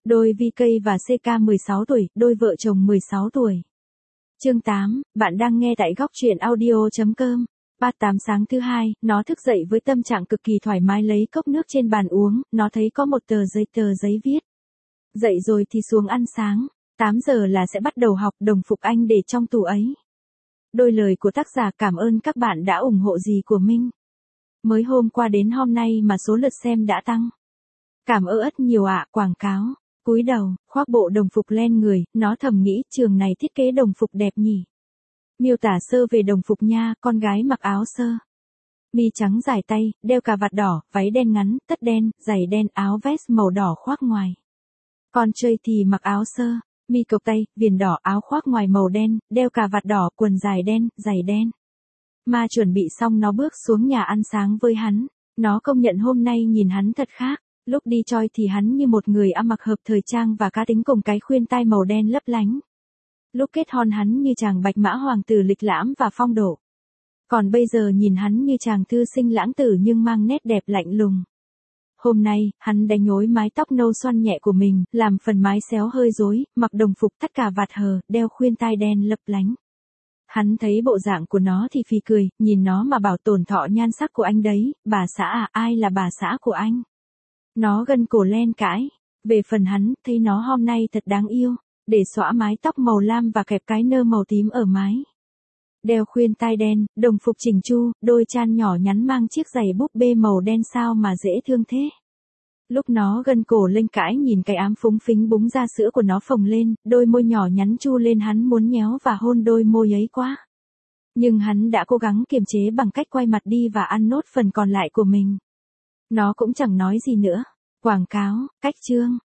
Đôi VK và CK 16 tuổi, đôi vợ chồng 16 tuổi. Chương 8, bạn đang nghe tại góc truyện audio.com. 38 sáng thứ hai, nó thức dậy với tâm trạng cực kỳ thoải mái lấy cốc nước trên bàn uống, nó thấy có một tờ giấy viết. Dậy rồi thì xuống ăn sáng, 8 giờ là sẽ bắt đầu học, đồng phục anh để trong tủ ấy. Đôi lời của tác giả cảm ơn các bạn đã ủng hộ gì của Minh. Mới hôm qua đến hôm nay mà số lượt xem đã tăng. Cảm ơn ất nhiều ạ, quảng cáo. Cúi đầu, khoác bộ đồng phục len người, nó thầm nghĩ trường này thiết kế đồng phục đẹp nhỉ. Miêu tả sơ về đồng phục nha, con gái mặc áo sơ mi trắng dài tay, đeo cà vạt đỏ, váy đen ngắn, tất đen, giày đen, áo vest màu đỏ khoác ngoài. Con trai thì mặc áo sơ mi cộc tay, viền đỏ, áo khoác ngoài màu đen, đeo cà vạt đỏ, quần dài đen, giày đen. Ma chuẩn bị xong nó bước xuống nhà ăn sáng với hắn. Nó công nhận hôm nay nhìn hắn thật khác. Lúc đi choi thì hắn như một người ăn mặc hợp thời trang và cá tính cùng cái khuyên tai màu đen lấp lánh. Lúc kết hôn hắn như chàng bạch mã hoàng tử lịch lãm và phong độ. Còn bây giờ nhìn hắn như chàng thư sinh lãng tử nhưng mang nét đẹp lạnh lùng. Hôm nay, hắn đánh nhối mái tóc nâu xoăn nhẹ của mình, làm phần mái xéo hơi rối, mặc đồng phục tất cả vạt hờ, đeo khuyên tai đen lấp lánh. Hắn thấy bộ dạng của nó thì phì cười, nhìn nó mà bảo tổn thọ nhan sắc của anh đấy, bà xã à, ai là bà xã của anh? Nó gân cổ len cãi. Về phần hắn, thấy nó hôm nay thật đáng yêu. Để xõa mái tóc màu lam và kẹp cái nơ màu tím ở mái. Đeo khuyên tai đen, đồng phục chỉnh chu, đôi chan nhỏ nhắn mang chiếc giày búp bê màu đen sao mà dễ thương thế. Lúc nó gân cổ lên cãi nhìn cái ám phúng phính búng ra sữa của nó phồng lên, đôi môi nhỏ nhắn chu lên hắn muốn nhéo và hôn đôi môi ấy quá. Nhưng hắn đã cố gắng kiềm chế bằng cách quay mặt đi và ăn nốt phần còn lại của mình. Nó cũng chẳng nói gì nữa. Quảng cáo, cách chương.